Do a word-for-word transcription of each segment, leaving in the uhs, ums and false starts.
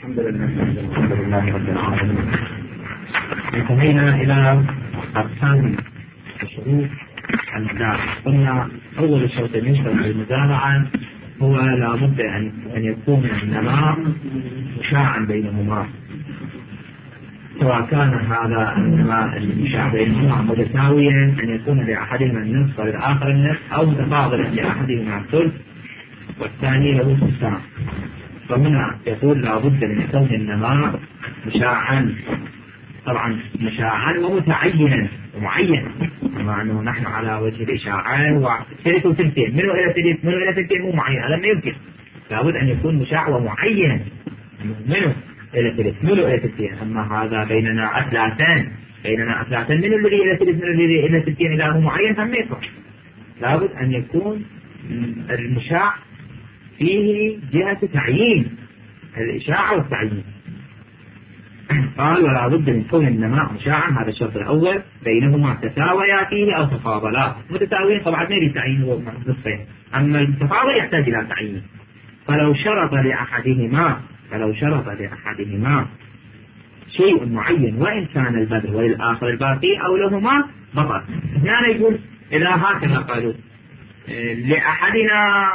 الحمد لله الحمد لله رب العالمين. انتهينا إلى أركان الشروط المزارعة. قلنا أول شرط يشترط المزارعة هو لا بد أن أن يكون النماء مشاعا بينهما، سواء كان هذا النماء المشاع بينهما متساويا أن يكون لأحدهما النصف وللآخر النصف، أو متفاضلا لأحدهما الثلث والثاني له الثلثان. فهنا يقول لا بد من كون النماء مشاعا، طبعا مشاعا ومتعينا ومعينا، بما أنه نحن على وجه الإشاعة وثلث وثلثين، منه إلى ثلث منه إلى ثلثين مو معين، هذا ما يمكن. لابد أن يكون مشاع ومعين، منه إلى ثلث منه إلى ثلثين. أما هذا بيننا أثلاثان بيننا أثلاثان منه الذي إلى ثلث منه الذي إلى ثلثين إذا هو معين هم يصح. لابد أن يكون المشاع فيه جهة تعيين، الإشاعة والتعيين. قال ولا بد من كون النماء مشاعا، هذا الشرط الأول، بينهما تساويا فيه أو تفاضلا. متساويين طبعا ما يريد تعيين نصفين، أما التفاضل يحتاج إلى تعيين. فلو شرط لأحدهما فلو شرط لأحدهما شيء معين وإن كان البذر وللآخر الباقي أو لهما بطل. هنا يقول إذا هكذا قالوا لأحدنا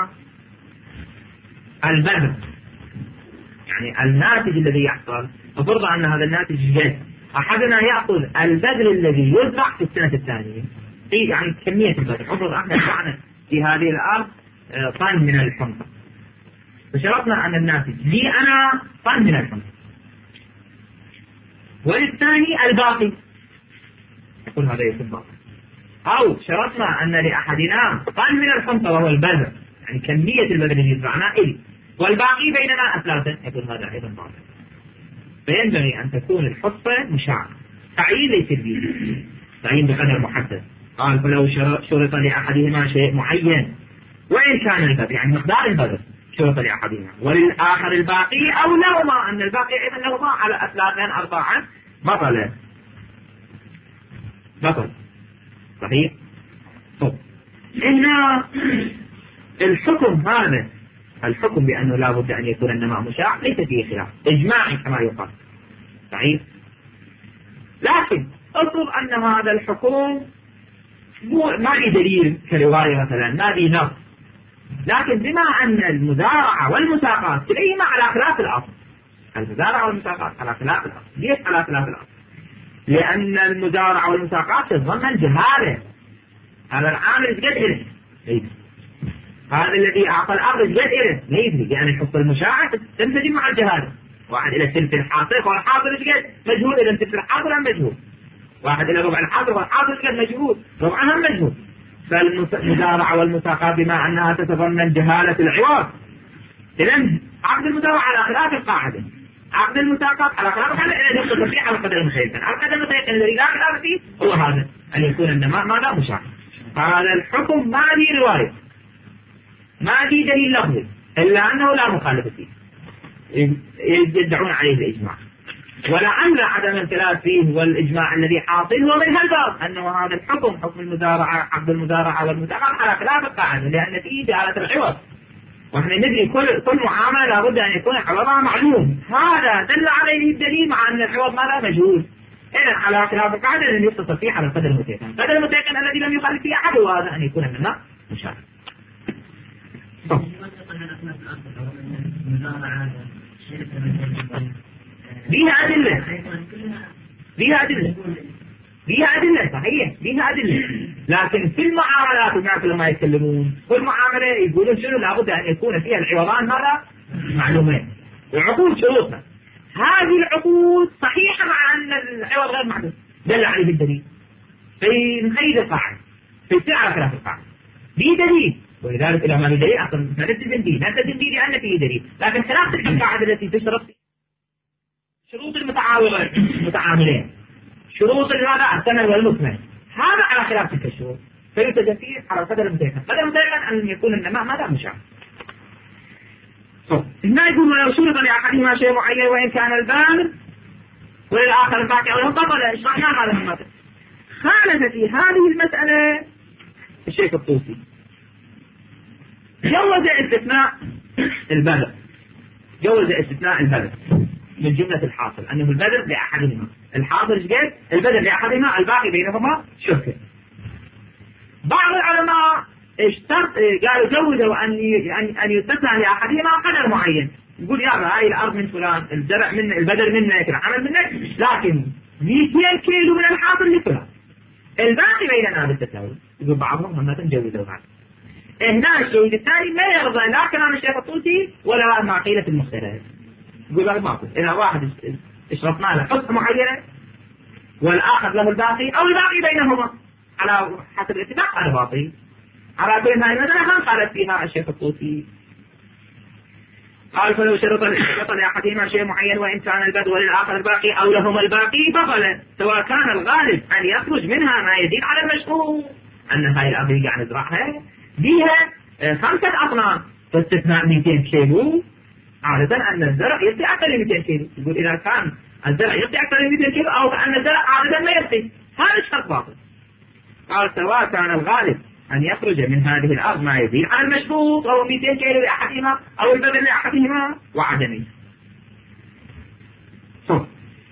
البذر، يعني الناتج الذي يحصل، فرض أن هذا الناتج جيد، أحدنا يأخذ البذر الذي يزرع في السنة الثانية، يعني كمية البذر. فرض احنا زرعنا في هذه الأرض طن من الحنطة، فشرطنا أن الناتج لي أنا طن من الحنطة، وللثاني الباقي، يقول هذا يكون باقي. أو شرطنا أن لأحدنا طن من الحنطة وهو البذر، يعني كمية البذر الذي يزرعنا إلي، والباقي بيننا أثلاثا، يقول هذا أيضا باقي. فينبغي أن تكون الحصة مشاعة، تعيين ليس به تعيين بقدر محدد. قال فلو شرط لأحدهما شيء معين وإن كان البذر، يعني مقدار البذر شرط لأحدهما، وللآخر الباقي أو لهما، أن الباقي أيضا لهما على أثلاثا أربعا، بطل بطل صحيح. طب هنا الحكم هذا الحكم بأنه لا بد أن يكون النماء مشاع ليس فيه خلاف إجماعي كما يقال، صحيح. لكن افرض أن هذا الحكم ما لي دليل كرواية مثلا، ما لي نص، لكن بما أن المزارعة والمساقات كليهما على خلاف الأصل، المزارعة والمساقات على خلاف الأصل. ليش على خلاف الأصل؟ لأن المزارعة والمساقات تتضمن جهالة. هذا العامل قد إله هذا الذي أعطى الأرض قد إله لا يدري، يعني الحصة المشاعة تنسجم مع الجهالة. واحد إلى ثلث الحاصل والحاصل قد مجهول، إلى ثلث الحاصل هم مجهول. واحد إلى ربع الحاصل والحاصل قد مجهول، ربعها هم مجهول. فالمزارعة والمساقات بما أنها تتضمن جهالة العوض، إذن عقد المزارعة على خلاف القاعدة، عقد المساقات على خلاف القاعدة، إذا يدخل تصريح على قدر المخيلة. على قدر المخيلة الذي لا خلاف فيه هو هذا، أن يكون النماء ماذا مشاع. هذا الحكم ما لي رواية، ما لي دليل لفظي، إلا أنه لا مخالف فيه، يدعون عليه الإجماع. ولعل عدم الخلاف فيه والإجماع الذي حاصل هو من هالباب، أنه هذا الحكم حكم المزارعة عقد المزارعة والمساقات على خلاف القاعدة، لأن فيه جهالة العوض، ونحن ندري كل كل معاملة لابد أن يكون عوضها معلوم. هذا دل عليه الدليل مع أن العوض ماذا مجهول. إذن على خلاف القاعدة أن يتصل فيه على القدر المتيقن، القدر المتيقن الذي لم يخالف فيه أحد، وهذا أن يكون النماء مشاع. بيها أدلة بيها أدلة بيها أدلة صحيح، بيها أدلة. لكن في المعاملات الناس لما يتكلمون في المعاملة يقولون شنو لابد أن يكون فيها العوضان ماذا معلومين، وعقود شروطنا. هذه العقود صحيحة مع أن العوض غير معلوم، دل عليه الدليل في نقيد القاعدة في سعر خلاف القاعدة بدليل، ولذلك إذا ما في دليل أصلا نلتزم به نلتزم به لأن فيه دليل. لكن خلاف تلك القاعدة التي تشرط شروط المتعاونين المتعاملين، شروط هذا الثمن والمثمن، هذا على خلاف تلك الشروط، فيلتزم فيه على القدر المتيقن. قدر المتيقن أن يكون النماء ماذا مشاع. هنا يقول ولو شرط لأحدهما شيء معين وإن كان البذر وللآخر الباقي أو بطل. اشرحنا هذا المثل. خالف في هذه المسألة الشيخ الطوسي، جوز استثناء البذر جوز استثناء البذر من جملة الحاصل أنه البذل لأحدهما، الحاصل ايش قد؟ البذل لأحدهما، الباقي بينهما شركة. بعض العلماء اشترط قالوا جوزوا أن أن أن يستثنى لأحدهما قدر معين، يقول يا هاي الأرض من فلان، الزرع من البذل منك، العمل منك، لكن مئتين كيلو من الحاصل لفلان، الباقي بيننا بالتساوي. يقول بعضهم هم تنجوزوا هذا. هنا الشهيد الثاني ما يرضى لا كلام الشيخ الطوسي ولا مع قيلة المختلف. يقول هذا ماكو، إذا واحد اشرطنا له حصة معينة والآخر له الباقي أو الباقي بينهما على حسب الاتفاق على باقي. على كل هذه المسألة هم قالت فيها الشيخ الطوسي. قال فلو شرط شرط لأحدهما شيء معين وإن كان البذل وللآخر الباقي أو لهما الباقي بطل، سواء كان الغالب أن يخرج منها ما يزيد على المشروع، أن هاي الأرض اللي قاعد نزرعها بيها خمسة أطنان، فاستثناء مئتين كيلو، عادة أن الزرع يبقي أكثر من مئتين كيلو. يقول إذا كان الزرع يبقي أكثر من مئتين كيلو أو أن الزرع عادة ما يبقي، هذا الشرط باطل. قال سواء كان الغالب أن يخرج من هذه الأرض ما يزيد على المشروط أو مئتين كيلو لأحدهما أو البذل لأحدهما وعدمه. صح.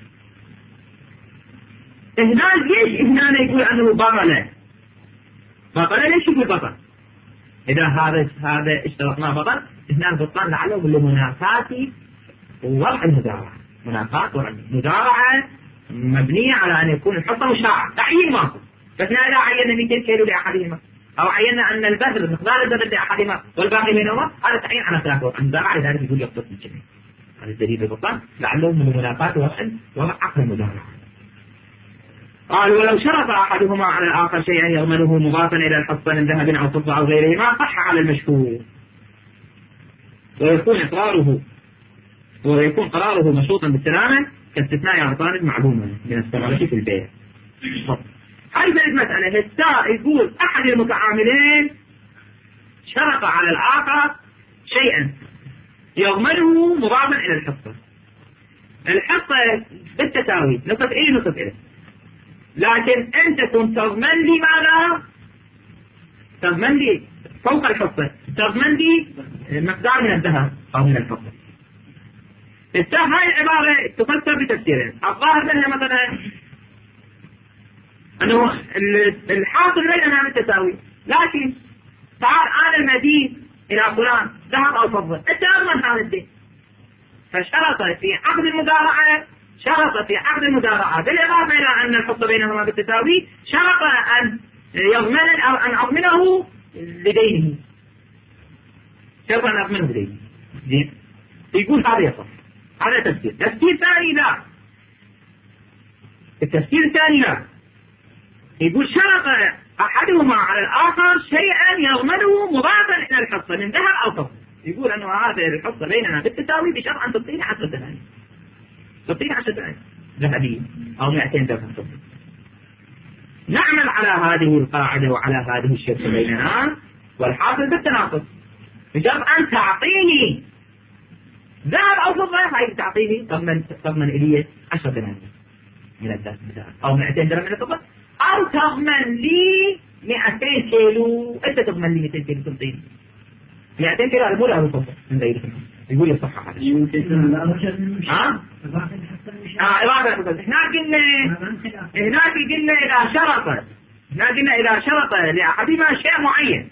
هنا ليش هنا يقول أنه بطل؟ بطل ليش يقول بطل؟ إذا هذا هذا اشترطنا بطل، هنا البطلان لعله بالمنافات ووضع المزارعة، منافات وضع المزارعة مبنية على أن يكون الحصة مشاعة، تعيين ماكو، بس إذا عينا مئتين كيلو لأحدهما أو عينا أن البذل مقدار البذل لأحدهما والباقي بينهما، هذا تعيين على خلاف وضع المزارعة، لذلك يقول يقتص الجميع. هذا الدليل البطلان لعله من المنافات ووضع عقل المزارعة. قال ولو شرط أحدهما على الآخر شيئا يضمنه مضافا إلى الحصة من ذهب أو فضة أو غيرهما صح على المشهور، ويكون إقراره ويكون قراره مشروطا بالسلامة كاستثناء أعطان معلومة من الثمرة في البيع. هذه المسألة السائل يقول أحد المتعاملين شرط على الآخر شيئا يضمنه مضافا إلى الحصة، الحصة بالتساوي نصف إلي نصف إلي، لكن أنت كنت تضمن لي ماذا؟ تضمن لي فوق الحصة، تضمن لي مقدار من الذهب أو من الفضة. هاي العبارة تفسر بتفسيرين، الظاهر منها مثلا أنه الحاصل بيننا بالتساوي، لكن تعال أنا المدين إلى فلان ذهب أو فضة، أنت أضمن هذا الدين، فشرط في عقد المزارعة شرط في عقد المزارعة بالإضافة إلى أن الحصة بينهما بالتساوي، شرط أن يضمن أو أن أضمنه لدينه، شرط أن أضمنه لدينه. زين، يقول هذا يصح، هذا تفسير. تفسير ثاني لا، التفسير الثاني لا، يقول شرط أحدهما على الآخر شيئا يضمنه مضافا إلى الحصة من ذهب أو فضة، يقول أنه هذه الحصة بيننا بالتساوي بشرط أن تعطيني عشرة ثانية، تعطيني عشرة ثانية ذهبية أو مئتين درهم فضة. نعمل على هذه القاعدة وعلى هذه الشركة بيننا والحاصل بالتناقض، بشرط أن تعطيني ذهب أو فضة، هاي تعطيني تضمن تضمن إلي عشرة دنانير من الذهب أو مئتين درهم من الفضة، أو تضمن لي مئتين كيلو، أنت تضمن لي مئتين كيلو تنطيني مئتين كيلو، مو له فضة من غيركم. يقول يصح هذا. ها؟ اه إضافة. هنا قلنا هنا قلنا إذا شرط هنا قلنا إذا شرط لأحدهما شيء معين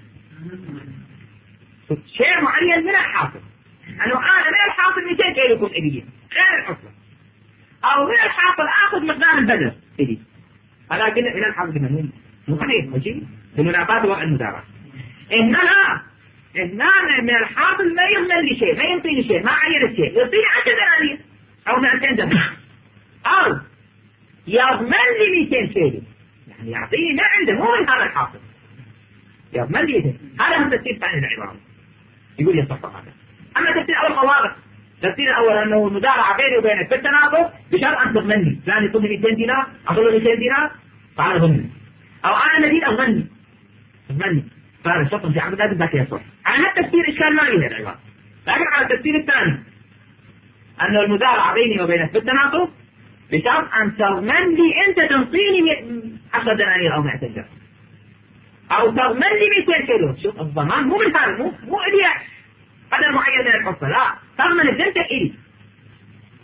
شيء معين من الحاصل، أنه أنا من الحاصل مئتين كيلو يكون إلي غير الحصة، أو من الحاصل آخذ مقدار البذل إلي، هذا قلنا من الحاصل قلنا مو صحيح ماشي بالمنافات وضع المزارعة. هنا هنا من الحاصل ما يضمن لي شيء، ما ينطيني شيء، ما عين شيء، يعطيني عشرة دنانير أو مئتين درهم، أو يضمن لي مئتين كيلو، يعني يعطيني ما عنده مو من هذا الحاصل، يضمن لي. هذا هو التفسير الثاني للعبارة، يقول يصح هذا. أما التفسير الأول واضح، التفسير الأول أنه المزارعة بيني وبينك في التناقض بشرط أن تضمنني، فلان يطلب مئتين دينار أطلب مئتين دينار فأنا ضمني، أو أنا مدين أضمني أضمني، فهذا شرط في عقد ذاك يصح. على هذا التفسير إشكال ما له العبارة، لكن على التفسير الثاني أن المزارعة بيني وبينك في التناقض بشرط أن تضمن لي أنت تنطيني عشرة دنانير أو مئتين درهم، أو تضمن لي مئتين كيلو. شوف الضمان مو من هذا، مو مو إلي قدر معين من الحصة، لا تضمن الدنيا إلي،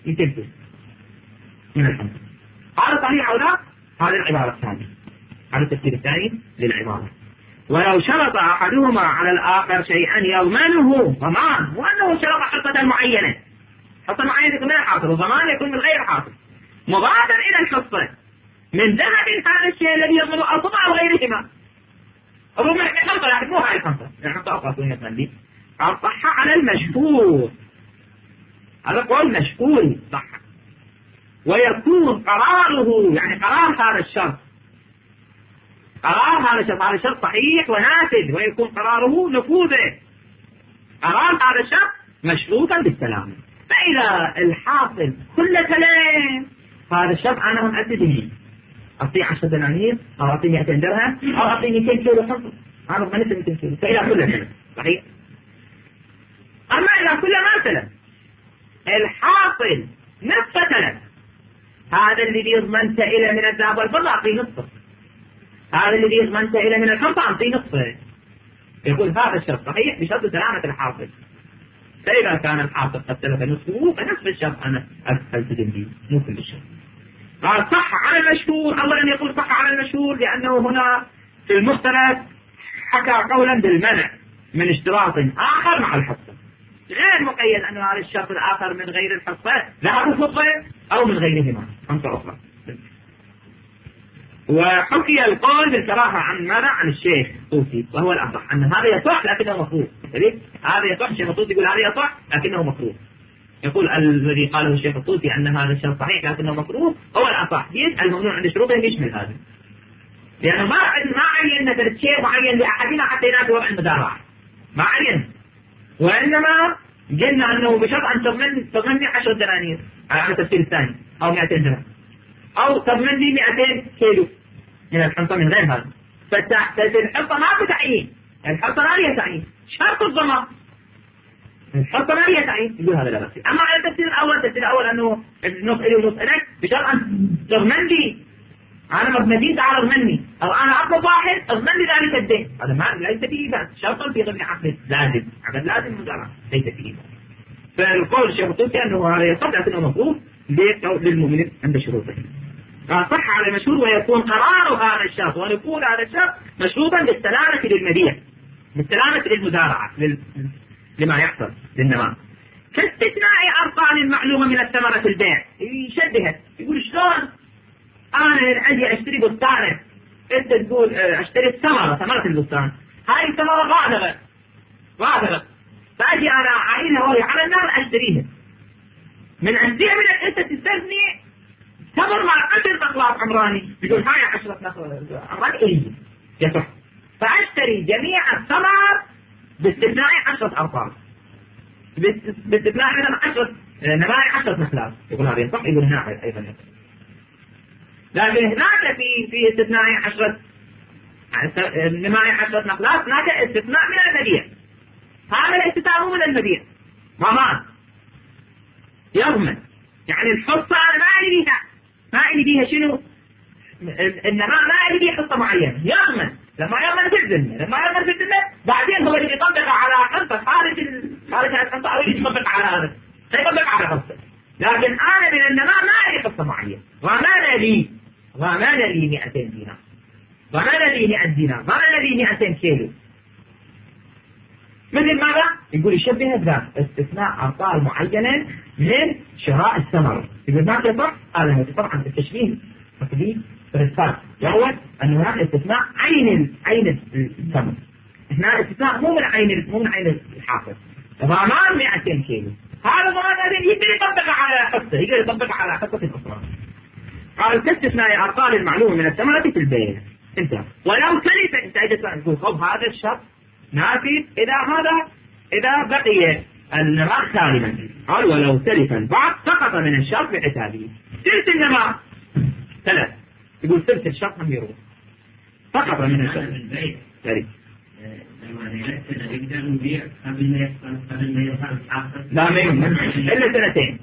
يتلفز من الخمسة. هذا صحيح أو لا؟ هذه العبارة الثانية، هذا التفسير الثاني للعبارة. ولو شرط أحدهما على الآخر شيئا يضمنه ضمان، وأنه شرط حصة معينة، حصة معينة يكون من الحاصل وضمان يكون من غير الحاصل، مضافا إلى الحصة من ذهب هذا الشيء الذي يضمن أرضه أو غيرهما. ربما خمسة لكن مو هاي الخمسة، يعني خمسة أخرى سنة مندي. صح على المشهور، هذا قول مشهور صح، ويكون قراره يعني قرار هذا الشرط، قرار هذا الشرط هذا الشرط صحيح ونافذ، ويكون قراره نفوذه، قرار هذا الشرط مشروطا بالسلام. فإذا الحاصل كل كلام هذا الشرط أنا هم أتدني أعطيه عشرة دنانير أو أعطيه مئتين درهم أو أعطيه مئتين كيلو خمسة، أنا ما نسي مئتين كيلو، فإذا كل كلام صحيح. أما إذا كل ما سلم الحاصل نصف سلم، هذا الذي يضمنت إلى من الذهب والفضة أعطيه نصفه، هذا الذي يضمنت إلى من الخمسة أعطيه نصفه. يقول هذا الشرط صحيح بشرط سلامة الحاصل. فإذا كان الحاصل قد سلف نصفه فنصف الشرط أنا ألتزم به مو كل الشرط. قال صح على المشهور، أولا يقول صح على المشهور لأنه هنا في المختلف حكى قولا بالمنع من اشتراط آخر مع الحصة، غير مقيد أن هذا الشرط الآخر من غير الحصة ذهب وفضة أو من غيرهما خمسة أخرى. وحكي القول بالكراهة عن ماذا؟ عن الشيخ الطوسي، وهو الأصح أن هذا يصح لكنه مكروه. هذا يصح، الشيخ الطوسي يقول هذا يصح لكنه مكروه. يقول الذي قاله الشيخ الطوسي أن هذا الشرط صحيح لكنه مكروه هو الأصح. الممنوع عند شروطه يشمل هذا، لأنه ما ما عين مثل شيء معين لأحدنا حتى ينافي وضع المدارعة، ما عين، وإنما قلنا أنه بشرط أن تضمن تضمني عشر دنانير على التفسير الثاني أو مئتين درهم، أو تضمن لي مئتين كيلو من الحنطة من غير هذا. فالحنطة ما بتعيين، الحنطة ما هي تعيين، شرط الضمان الحنطة ما هي تعيين، يقول هذا لا بأس. أما على التفسير الأول، التفسير الأول أنه النص إلي ونص إليك بشرط أن تضمن لي، أنا مبندين تعال اضمني، أو أنا أطلب واحد اضمن لي ذلك الدين، هذا ما ليس فيه بأس، شرط في ضمن عقد لازم، عقد لازم مزارع ليس فيه بأس. فالقول الشيخ الطوسي أنه هذا يصح لكنه مطلوب للمؤمن عند شروطه. صح على المشهور ويكون قرار هذا الشرط ونفوذ هذا الشرط مشروطا بالسلامة للمبيع، بالسلامة للمزارعة لما يحصل للنماء، كاستثناء أرقام معلومة من الثمرة في البيع. يشبهها يقول شلون أنا عندي أشتري بستانة، أنت تقول أشتري الثمرة، ثمرة البستان، هاي الثمرة غادرة غادرة، فأجي أنا أعينها وهي على النار أشتريها، من عندها من أنت تستثني تمر مع عشر أطلاق عمراني، يقول هاي عشرة نخل عمراني إيه يصح، فأشتري جميع الثمر باستثناء عشرة أرقام، باستثناء مثلا عشرة نماء عشرة نخلات، يقول هذا يصح، يقول هنا أيضا يصح. لكن هناك في في استثناء عشرة نماء عشرة نخلات هناك استثناء من المبيع، هذا الاستثناء مو من المبيع، ضمان يضمن، يعني الحصة أنا ما أعرف بيها، ما أعرف بيها شنو، إنما ما أعرف بيها حصة معينة، يضمن، لما يضمن في الذمة، لما يضمن في الذمة بعدين هو اللي يطبق على حصة خارج خارج الحصة أو يطبق على هذا، يطبق على حصة. لكن أنا من النماء ما أعرف حصة معينة، ضمان لي ضمان لي مئتين دينار، ضمان لي مئة دينار، ضمان لي مئتين كيلو. مثل ماذا؟ يقول يشبه الذات استثناء أرقام معينة من شراء الثمر، يقول ما يصح، هذا هو طبعا التشبيه تقديم بالإثبات، وهو أن هناك استثناء عين عين الثمر، هنا استثناء مو من عين مو من عين الحافظ، ضمان مئتين كيلو، هذا ضمان هذا يقدر يطبق على حصة، يقدر يطبق على حصة أخرى. قال كاستثناء أرقام المعلومة من الثمرة في البيع، انتهى. ولو تلف انت اجت تقول خب هذا الشرط نافذ إذا هذا إذا بقي النماء سالما. قال ولو تلف البعض سقط من الشرط بعتابه، ثلث النماء ثلاث، يقول ثلث الشرط هم يروح سقط من الشرط. تريد لا ما يمكن إلا سنتين.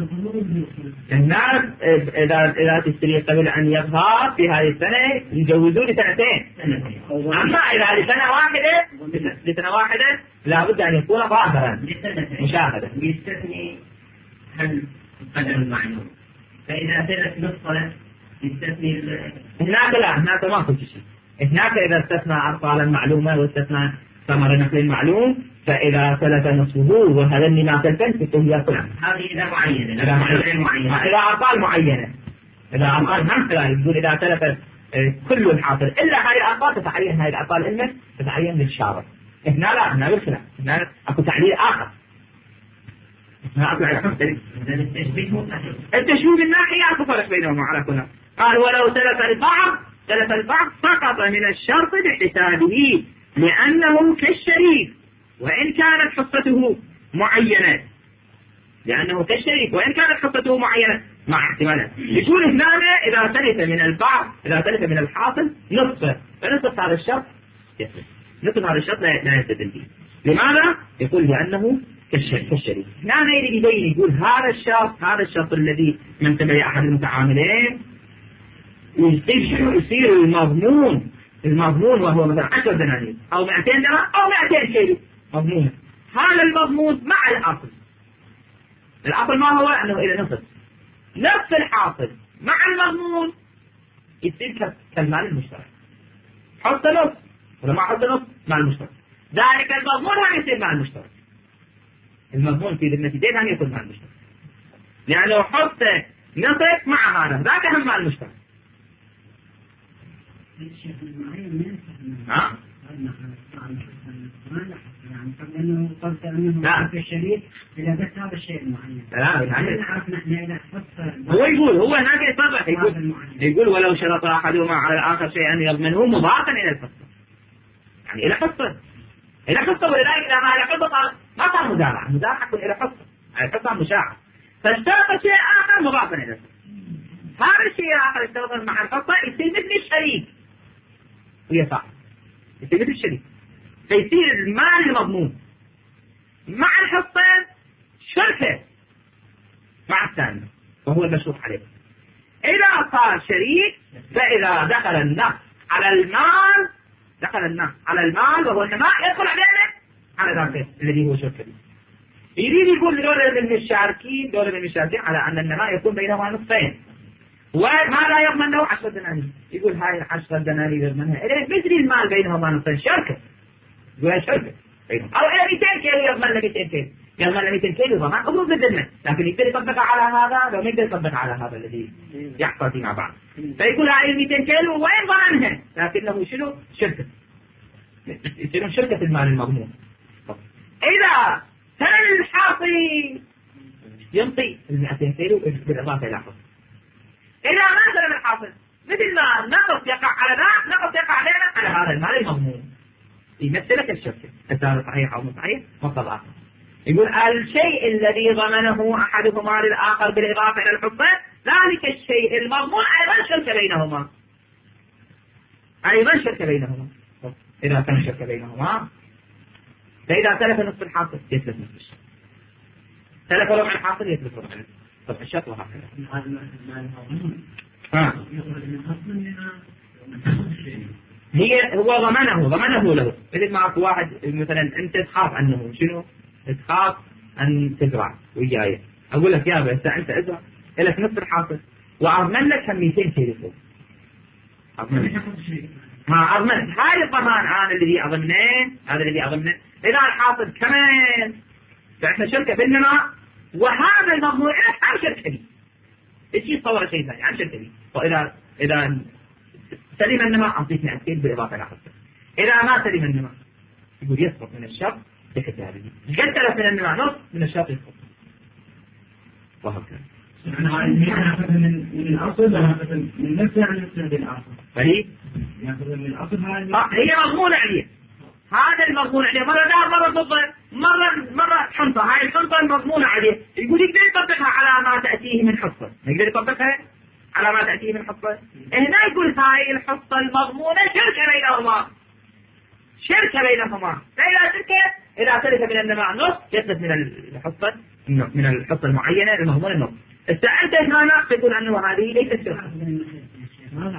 الناس إذا إذا تشتري قبل أن يظهر في هذه السنة يجوزون لسنتين، أما إذا لسنة واحدة لسنة واحدة لا بد أن يكون ظاهرا مشاهدة. يستثني هل قدر المعلوم. فإذا ثلث نصف يستثني. هناك لا، هناك ما في شيء. هناك إذا استثنى أطفالا معلومة واستثنى ثمر نخل معلوم، فإذا ثلث نصفه وهذا النماء تلتن هي كلها. هذه إذا معينة. إذا معينة. إذا أطفال معينة. إذا أطفال هم لا يقول إذا ثلث كل الحاصل إلا هاي الأطفال تتعين، هاي الأطفال إلمن تتعين للشارع. هنا لا، هنا بالخلاف، هنا أكو تعليل آخر. هنا أكو تعليل. التشبيه بالناحية أكو فرق بينهما على كلها. قال ولو ثلث البعض ثلث البعض سقط من الشرط بحسابه لأنه كالشريك وإن كانت حصته معينة، لأنه كالشريك وإن كانت حصته معينة مع احتمالات. يقول هنا إذا ثلث من البعض إذا ثلث من الحاصل نصف، فنصف هذا الشرط يثبت، نصف هذا الشرط لا يستدل به. لماذا؟ يقول لأنه كالشريك. هنا يريد يبين يقول هذا الشرط هذا الشرط الذي من تبع أحد المتعاملين يصير المضمون المضمون وهو مثلا عشر دنانير أو مئتين درهم أو مئتين شيء مضمون. هذا المضمون مع الأصل. الأصل ما هو؟ أنه إلى نصف نفس الحاصل مع المضمون يصير كالمال المشترك. حط نصف ولا ما حط نصف مع المشترك، ذلك المضمون هم يصير مع المشترك. المضمون في ذمتين هم يكون مع المشترك، لأنه حط نصف مع هذا ذاك هم مع المشترك. ها؟ يعني قلت أنه في الشريك إذا بس هذا الشيء المعين. لا هو يقول هو هناك يصرح يقول يقول ولو شرط أحدهما على الآخر شيئا يضمنه مضافا إلى الحصة، يعني إلى حصة إلى حصة ولذلك إذا ما إلى حصة ما صار مزارعة، مزارعة تكون إلى حصة، الحصة مشاعة، فاشترط شيء آخر مضافا إلى الحصة. هذا الشيء الآخر اشترط مع الحصة يصير مثل الشريك وهي صح، يصير مثل الشريك، فيصير المال المضمون مع الحصة شركة مع الثاني وهو المشروط عليه. إذا صار شريك فإذا دخل النقص على المال دخل النقص على المال وهو النماء يدخل عليه على ذاك الذي هو شركة. يريد يقول دولة من المشاركين دولة من المشاركين على أن النماء يكون بينهما نصفين وما لا يضمن له عشرة دنانير. يقول هاي العشرة دنانير يضمنها إليه مثل المال بينهما نصفين شركة يقول شركة بينهم. أو إلى مئتين كيلو يضمن له مئتين كيلو يضمن له مئتين كيلو ضمان أبرز بالذمة، لكن يقدر يطبق على هذا لو ما يقدر يطبق على هذا الذي يحصل فيما بعد. فيقول هاي مئتين كيلو وين ضمنها؟ لكنه شنو؟ شركة، يصيرون شركة المال المضمون. إذا كان الحاصل ينطي المئتين كيلو بالإضافة إلى حصل. إذا ما كان الحاصل مثل ما نقص يقع على ذا نقص يقع علينا على هذا المال المضمون يمثلك الشركة. الثالث صحيح أو صحيح مطلب آخر. يقول الشيء الذي ضمنه أحدهما للآخر بالإضافة إلى الحصة ذلك الشيء المضمون أيضا شركة بينهما أيضا شركة بينهما. إذا كان شركة بينهما فإذا تلف نصف الحاصل يتلف نصف الشرط، تلف ربع الحاصل يتلف ربع طبع الشرط وهكذا. ها هي هو ضمنه ضمنه له. مثل ما اكو واحد مثلا انت تخاف عنه شنو؟ تخاف ان تزرع وياي، اقول لك يا بس انت ازرع لك نصف الحاصل واضمن لك مئتين كيلو فوق. اضمن لك ما اضمن هاي الضمان انا الذي اضمنه هذا الذي اضمنه. اذا الحاصل كمان فاحنا شركه بالنماء وهذا المضمون لك عن شركه لي ايش تصور شيء ثاني عن شركه لي. واذا اذا سلم النماء أعطيك مئتين بالإضافة إلى حصة. إذا ما سلم النماء يقول يسقط من الشرط بكتابه. قد تلف من النماء نص من الشرط يسقط وهكذا. نأخذ من الأصل ونأخذ من نفسه عن نفسه بالأصل. فهي نأخذ من الأصل هذا. هي مضمونة عليه. هذا المضمون عليه مرة دار مرة ضد مرة مرة حنطة. هاي الحنطة المضمونة عليه يقول يقدر يطبقها على ما تأتيه من حصة. يقدر يطبقها على ما تأتيه من حصة. هنا يقول هاي الحصة المضمونة شركة بينهما شركة بينهما. فإذا شركة إذا تلف من النماء نص يثبت من الحصة من الحصة المعينة المضمونة النص. استعنت هنا تقول أنه هذه ليست شركة.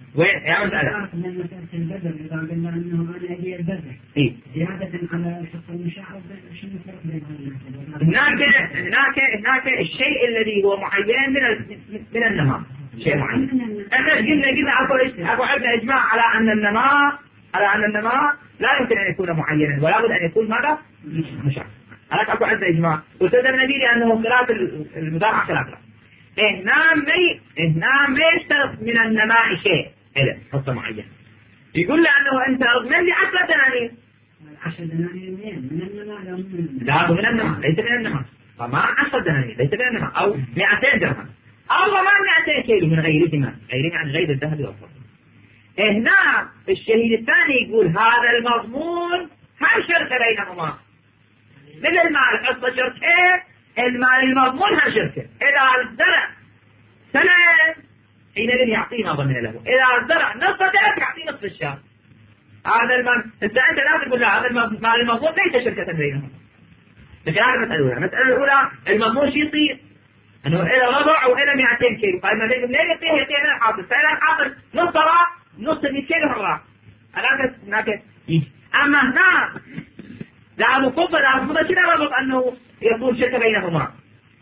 وين يا مسألة؟ البذل إذا قلنا أنه أنا أجي البذل إيه؟ زيادة على الحصة المشاعر شنو الفرق بينهم؟ هناك هناك هناك الشيء الذي هو معين من من النماء شيء معين. احنا قلنا قلنا اكو اكو عندنا اجماع على ان النماء على ان النماء لا يمكن ان يكون معينا ولا بد ان يكون ماذا؟ مشاع. هذاك اكو عندنا اجماع واستدل النبي لانه خلاف المزارعه خلاف. هنا مي هنا ما يشترط من النماء شيء إلى حصه معينه. يقول له انه انت اضمن لي عشرة دنانير. عشرة دنانير منين؟ من النماء لا من لا من النماء ليس من النماء. فما عشرة دنانير ليس من النماء او مئتين درهم. أو ما مئتين كيلو من غيرهما غيرهما عن غير الذهب والفضة. هنا الشهيد الثاني يقول هذا المضمون هم شركة بينهما مثل المال حصة شركة المال المضمون هم شركة. إذا الزرع سنة حينئذ يعطي ما ضمن له. إذا الزرع نصف سنة يعطي نصف الشهر. هذا المال أنت أنت لا تقول لا هذا المال المضمون ليس شركة بينهما. لكن هذه المسألة الأولى. المسألة الأولى المضمون شو يصير؟ انه الى ربع والى مئتين كيلو. فاذا منين يعطيه يعطيه من الحاصل. فاذا الحاصل نص راح نص مئة كيلو راح. هناك هناك يجي. اما هنا لا مفضل لا مفضل كذا ربط انه يكون شركه بينهما.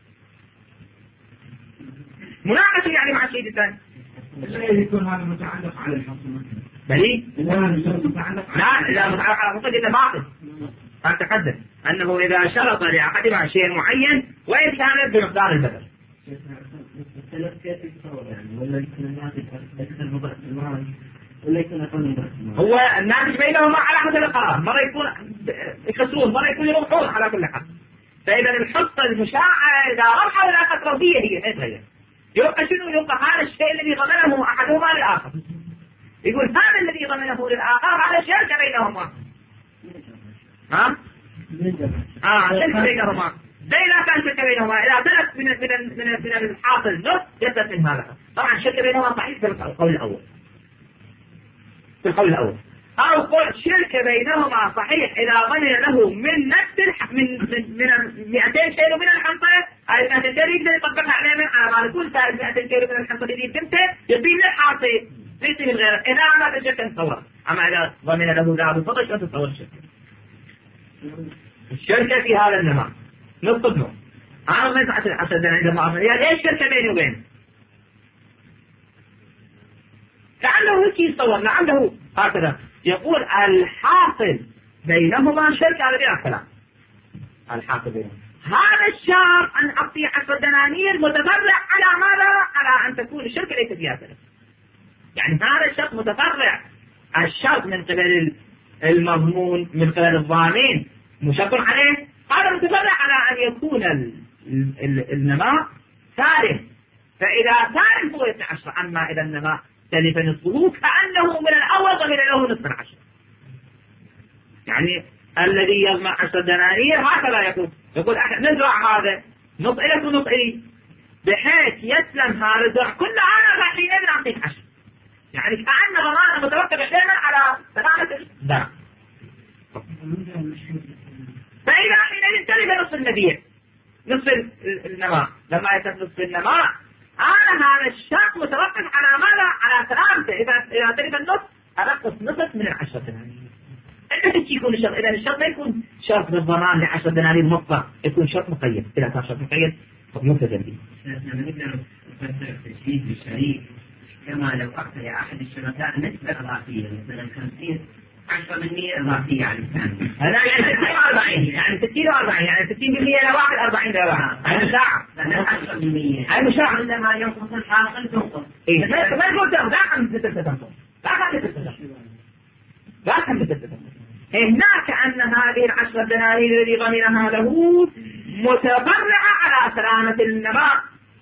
مناقشه يعني مع الشيء الثاني. يكون هذا متعلق على الحصول. بلي؟ لا متعلق لا لا متعلق على الحصول الا باطل. أتقدم أنه إذا شرط لأحدهما شيء معين وإن كان بمقدار البذل. السلف كيف يتصور يعني ولا يكون الناتج أكثر من ضعف المال ولا يكون أقل من ضعف المال؟ هو الناتج بينهما على حسب القرار، مرة يكون يخسرون مرة يكون يربحون على كل حال. فإذا الحصة المشاعة إذا ربحوا ولا خسروا فيه هي ما يتغير. يبقى شنو؟ يبقى هذا الشيء الذي ضمنه أحدهما للآخر. يقول هذا الذي ضمنه للآخر هذا شركة بينهما. ها؟ آه شركة بينهما. زي لا كان شركة بينهما إذا بلغت من من من من الحاصل نص يبدأ من هذا. طبعا شركة بينهما صحيح في القول الأول. في القول الأول. أو قول شركة بينهما صحيح إذا ضمن له من نفس الح... من من من مئتين كيلو من الحنطة هاي مئتين كيلو يقدر يطبقها على من على ما يكون سائل مئتين كيلو من الحنطة اللي تمته يضيف للحاصل ليس من غيره. إذا عملت الشركة نتصور. أما إذا ضمن له ذهب الفضل شو تتصور الشركة؟ الشركة في هذا النماء نص ابنه أنا ما يسعى عشر دنانير ما أعرف يعني إيش شركة بيني وبينه لعله هيك يتصور لعله هكذا يقول الحاصل بينهما شركة على بيع الكلام. الحاصل بينهما هذا الشرط أن أعطي عشر دنانير متفرع على ماذا؟ على أن تكون الشركة ليست فيها سلف. يعني هذا الشرط متفرع الشرط من قبل المضمون من قبل الضامن مشكل عليه هذا متفرع على أن يكون ال ال النماء سالم. فإذا سالم هو اثني عشر. أما إذا النماء تلف نصفه كأنه من الأول ضمن له نصف العشر. يعني الذي يضمن عشر دنانير هكذا يقول يقول نزرع هذا نص إلك ونص إلي بحيث يسلم هذا الزرع كل عام رايحين نعطيك عشر. يعني كأن ضمان متوقف دائما على سلامة الزرع. فإذا حين تلف نصف المبيع نصف النماء لما يتم نصف النماء أنا هذا الشرط متوقف على ماذا؟ على سلامته. إذا إذا تلف النصف أنقص نصف من العشرة دنانير. أنت يكون الشرط إذا الشرط ما يكون شرط بالضمان لعشر دنانير مطلق يكون شرط مقيد. إذا كان شرط مقيد ملتزم به. نحن نقدر نفسر التشديد بالشريك كما لو أعطي أحد الشركاء نسبة إضافية مثلا خمسين عشرة بالمئة إضافية على الثاني. هذا يعني ستين وأربعين يعني ستين وأربعين يعني ستين بالمئة إلى واحد أربعين إلى واحد. هاي مساعة. عشرة بالمئة. هاي مساعة. عندما ينقص الحاصل تنقص. إيه ما ما يقول تنقص لا خمسة ستة تنقص لا خمسة ستة تنقص لا خمسة ستة تنقص. هناك أن هذه العشرة دنانير الذي ضمنها له متفرعة على سلامة النماء.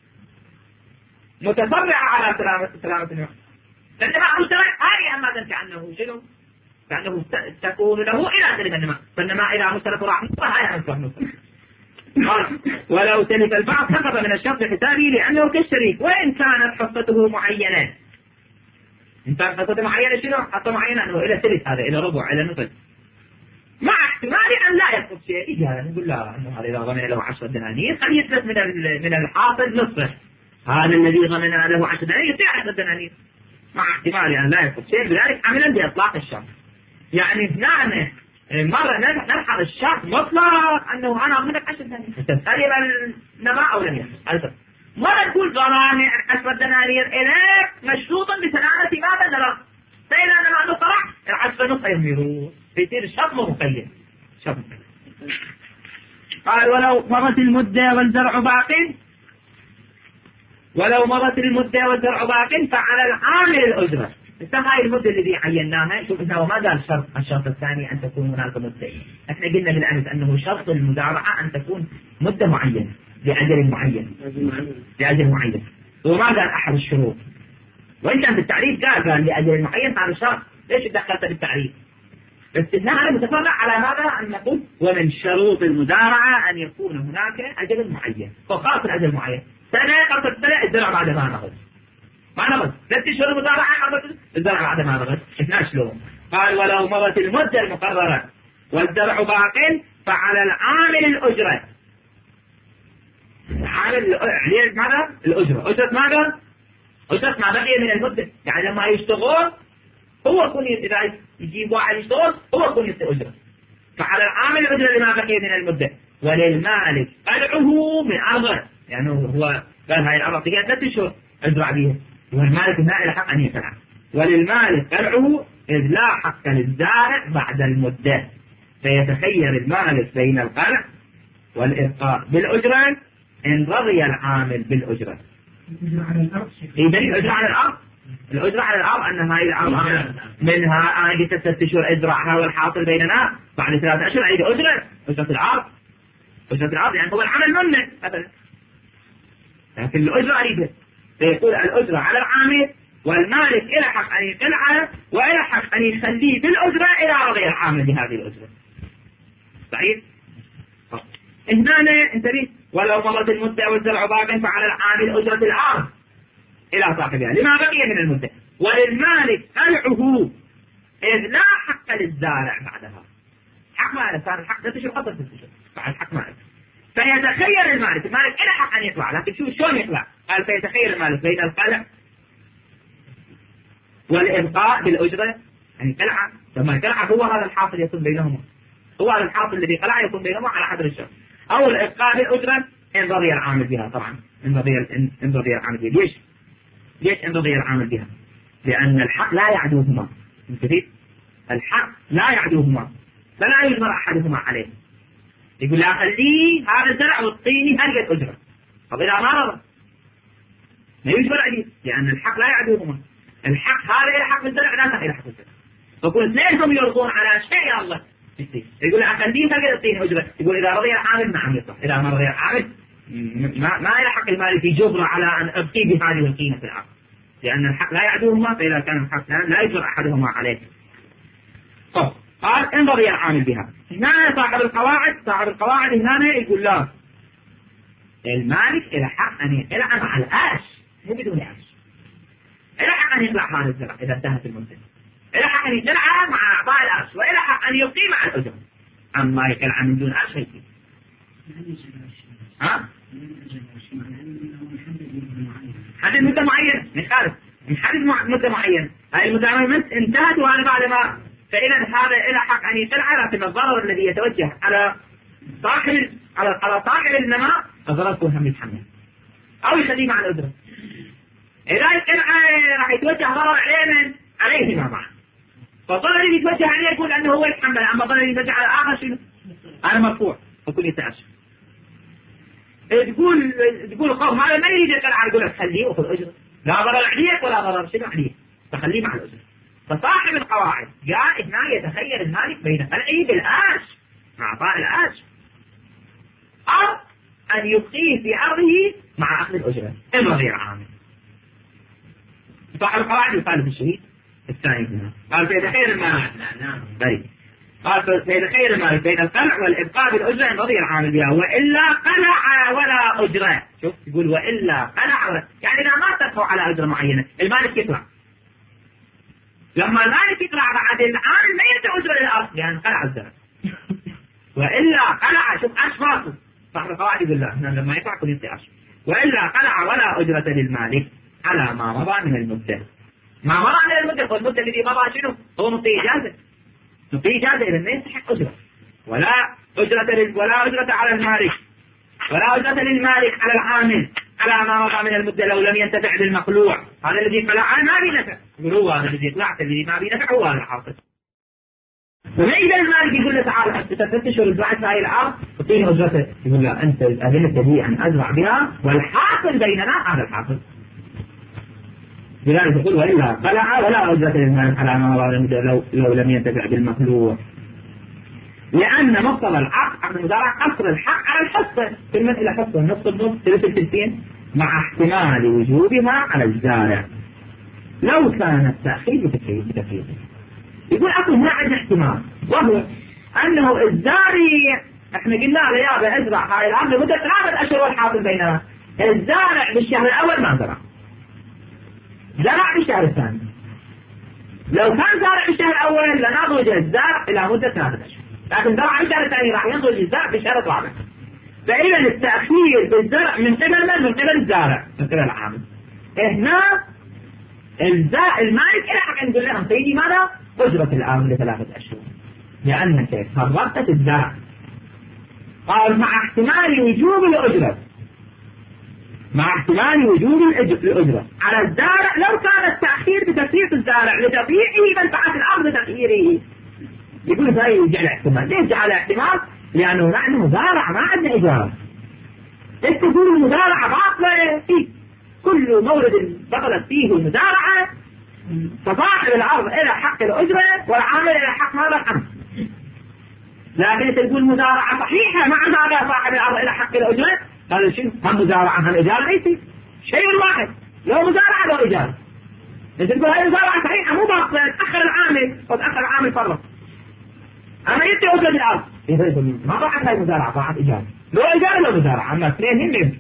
متفرعة على سلامة سلامة النماء. فالنماء مشترك هذه أما كأنه شنو؟ كأنه تكون له إلى تلف النماء. فالنماء إلى مشترك راح نصفها هاي نصفها نصفها. ولو تلف البعض سقط من الشرط حسابه لأنه كالشريك وإن كانت حصته معينة. إن كانت حصته معينة شنو؟ حصة معينة أنه إلى ثلث هذا إلى ربع إلى نصف. مع احتمال أن لا يسقط شيء. يجي هذا نقول لا أنه هذا إذا ضمن له عشرة دنانير قد يثبت من من الحاصل نصفه. هذا الذي ضمن له عشرة دنانير يصير عشرة دنانير. مع احتمال أن لا يكون شيء بذلك عملا بإطلاق الشرط. يعني هنا مرة نلحظ الشرط مطلق أنه أنا أخذك عشر دنانير تستلم النماء أو لم يحصل. مرة تقول ضراني عشر دنانير إليك مشروطا بسلامة ماذا نرى، فإذا أنا عنده طرح العشر نص يميرون بيصير شرط مقيد. شرط قال ولو مرت المدة والزرع باق، ولو مرت المدة والزرع باق فعلى العامل الأجرة. هاي المدة الذي عيناها، شوف إنه ما قال شرط الشرط الثاني أن تكون هناك مدة. احنا قلنا بالأمس أنه شرط المزارعة أن تكون مدة معينة لأجل معين لأجل معين، وما قال أحد الشروط. وإن كان بالتعريف قال قال لأجل معين هذا شرط، ليش دخلت بالتعريف؟ الاستثناء هذا متفرع على ماذا؟ أن نقول ومن شروط المزارعة أن يكون هناك أجل معين، فخاص الأجل معين سنة قبل سنة الزرع بعد ما نغز ما نغز ست شهور مزارعة قبل الزرع بعد ما نغز اثناش لون. قال ولو مرت المدة المقررة والزرع باق فعلى العامل الأجرة. العامل عليه ماذا؟ الأجرة. أجرة ماذا؟ أجرة ما بقي من المدة، يعني لما يشتغل هو يكون إذا يجيب واحد يشتغل هو يكون يستي أجرة. فعلى العامل الأجرة لما بقي من المدة، وللمالك قلعه من أرضه، يعني هو قال هاي الأرض تقعد ثلاث شهور ازرع بيها، والمالك ما له حق أن يزرع، وللمالك قلعه إذ لا حق للزارع بعد المدة، فيتخير المالك بين القلع والإبقاء بالأجرة إن رضي العامل بالأجرة. إذا الأجرة على الأرض، الأجرة على الأرض أن هاي الأرض منها أنا قلت ست شهور أزرعها والحاصل بيننا بعد ثلاثة أشهر عيد أجرة، أجرة الأرض، أجرة الأرض يعني هو العمل منه مثلا، لكن الأجرة أريده، فيقول الأجرة على العامل والمالك إلى حق أن يقلعه وإلى حق أن يخليه بالأجرة إلى رضي العامل بهذه الأجرة. صحيح؟ هنا انتبه ولو مرت المدة والزرع باق فعلى العامل أجرة الأرض إلى صاحبها لما بقي من المدة، وللمالك قلعه إذ لا حق للزارع بعدها. حق مالك صار الحق لا تشير قبل تشير بعد حق مالك، فيتخير المالك، المالك إلى حق أن يطلع، لكن شو شلون يطلع؟ قال فيتخير المالك بين القلع والإبقاء بالأجرة، يعني قلعة لما قلعة هو هذا الحاصل يكون بينهما، هو هذا الحاصل الذي قلع يكون بينهما على حد الشرط، أو الإبقاء بالأجرة إن رضي العامل بها. طبعا إن رضي إن رضي العامل بها. ليش؟ ليش إن رضي العامل بها؟ لأن الحق لا يعدوهما. انتبه، الحق لا يعدوهما، فلا يجبر أحدهما عليه. يقول لا خليه هذا الزرع والطيني هذه الأجرة، طب إذا ما رضى ما يجبر عليه، لأن الحق لا يعدوهما. الحق هذا إلى حق الزرع لا إلى حق الزرع، فكل اثنينهم يرضون على شيء يا الله. يقول لا خليه هذه الطيني أجرة، يقول إذا رضي العامل نعم يصح، إذا ما رضي العامل ما ما إلى حق المالك يجبر على أن أبقي بهذه القيمة في العقد، لأن الحق لا يعدوهما، فإذا كان الحق لا يجبر أحدهما عليه. طب قال إن رضي العامل بها. هنا صاحب القواعد صاحب القواعد هنا يقول لا، المالك إلى حق أن يقلع مع الآش مو بدون آش، إلى حق أن يقلع هذا الزرع إذا انتهت المدة، إلى حق أن يقلع مع أعطاء الآش، وإلى حق أن يبقي مع الأجر. أما يقلع من دون آش هيك ها؟ حدد مدة معينة نخالف نحدد مدة معينة، هاي المدة انتهت وأنا بعد ما، فإذا هذا إلى حق أن يقلع، لكن الضرر الذي يتوجه على صاحب على على صاحب النماء الضرر يكون هم يتحمل أو يخليه مع الأجرة. إذا يقلع راح يتوجه ضرر عليه عليهما معا، فالضرر الذي يتوجه عليه يقول أنه هو يتحمل، أما الضرر الذي يتوجه على الآخر شنو؟ أنا مرفوع فكل يتأشر. تقول تقول القوم هذا ما يريد يقلع، يقول لك خليه وخذ أجرة، لا ضرر عليك ولا ضرر شنو عليه، فخليه مع الأجرة. فصاحب القواعد جاء هنا يتخير المالك بين قلعه بالآش مع عطاء الآش أو أن يبقيه في عرضه مع أخذ الأجرة إن رضي العامل. صاحب القواعد يخالف الشهيد الثاني هنا، قال فيتخير المالك قال فيتخير المالك بين القلع والإبقاء بالأجرة إن رضي العامل بها، وإلا قلع ولا أجرة. شوف يقول وإلا قلع ولا، يعني إذا ما اتفقوا على أجرة معينة المالك يطلع، لما المالك يطلع بعد العامل ما يرجع أجرة للأرض لأن قلع الزرع، وإلا قلع. شوف أشفاقه صاحب القواعد يقول لا هنا لما يطلع كل يطلع أشفاق، وإلا قلع ولا أجرة للمالك على ما مضى من المدة. ما مر على المدة، والمدة الذي مضى شنو؟ هو مطي إجازة، مطي إجازة إذا ما يستحق أجرة، ولا أجرة ولا أجرة على المالك، ولا أجرة للمالك على العامل على ما مضى من المدة لو لم ينتفع بالمخلوع. هذا الذي قلع ما بي نفع، هو هذا الذي قلعت الذي ما بي نفع هو هذا الحاصل. فما إذا المالك يقول له تعال حتى ست أشهر بعد هاي الأرض تعطيني أجرته، يقول له أنت الأذنة لي أن أزرع بها والحاصل بيننا هذا الحاصل. لذلك يقول وإلا قلع ولا أجرة للمالك على ما مضى من المدة لو, لو لم ينتفع بالمخلوع، لأن مقتضى العقد عقد المزارعة قصر الحق على الحصة في المسألة، حصة نصف النصف ثلث الثلثين مع احتمال وجوبها على الزارع لو كان التأخير بتفريط. يقول أقول ما عندنا احتمال، وهو أنه الزارع احنا قلنا له يا ازرع هاي الأرض لمدة ثلاثة أشهر والحاصل بيننا، الزارع بالشهر الأول ما زرع، زرع بالشهر الثاني. لو كان زارع بالشهر الأول لنضج الزرع إلى مدة ثلاثة أشهر، لكن زرع بالشهر الثاني راح ينضج الزرع بالشهر الرابع. فإذا التأخير بالزرع من قبل من؟ من قبل الزارع، من قبل العامل. هنا المالك إلى حق نقول لهم سيدي ماذا؟ أجرة العامل لثلاثة أشهر، لأنك فرطت الزرع. قال مع احتمال وجوب الأجرة، مع احتمال وجوب الأجرة على الزارع لو كان التأخير بتفريط الزارع لتضييعه منفعة الأرض لتغييره. يقول هاي يجعل احتمال، ليش جعل احتمال؟ لأنه نحن مزارع ما عندنا إجارة. إنت تقول المزارعة باطلة فيه، كل مورد بطلت فيه المزارعة فصاحب الأرض إلى حق الأجرة والعامل إلى حق هذا الأمر. لكن تقول المزارعة صحيحة مع هذا صاحب الأرض إلى حق الأجرة، هذا شيء هم مزارعة هم إجارة ليس شيء واحد، لو مزارعة لو إجارة. إذا تقول هاي المزارعة صحيحة مو باطلة، تأخر العامل وتأخر العامل فرط، أنا يدي أجرة الأرض إذا ما ضاعت هاي المزارعة ضاعت إجارة، لو إجارة لو مزارعة، أما اثنين هم يمكن.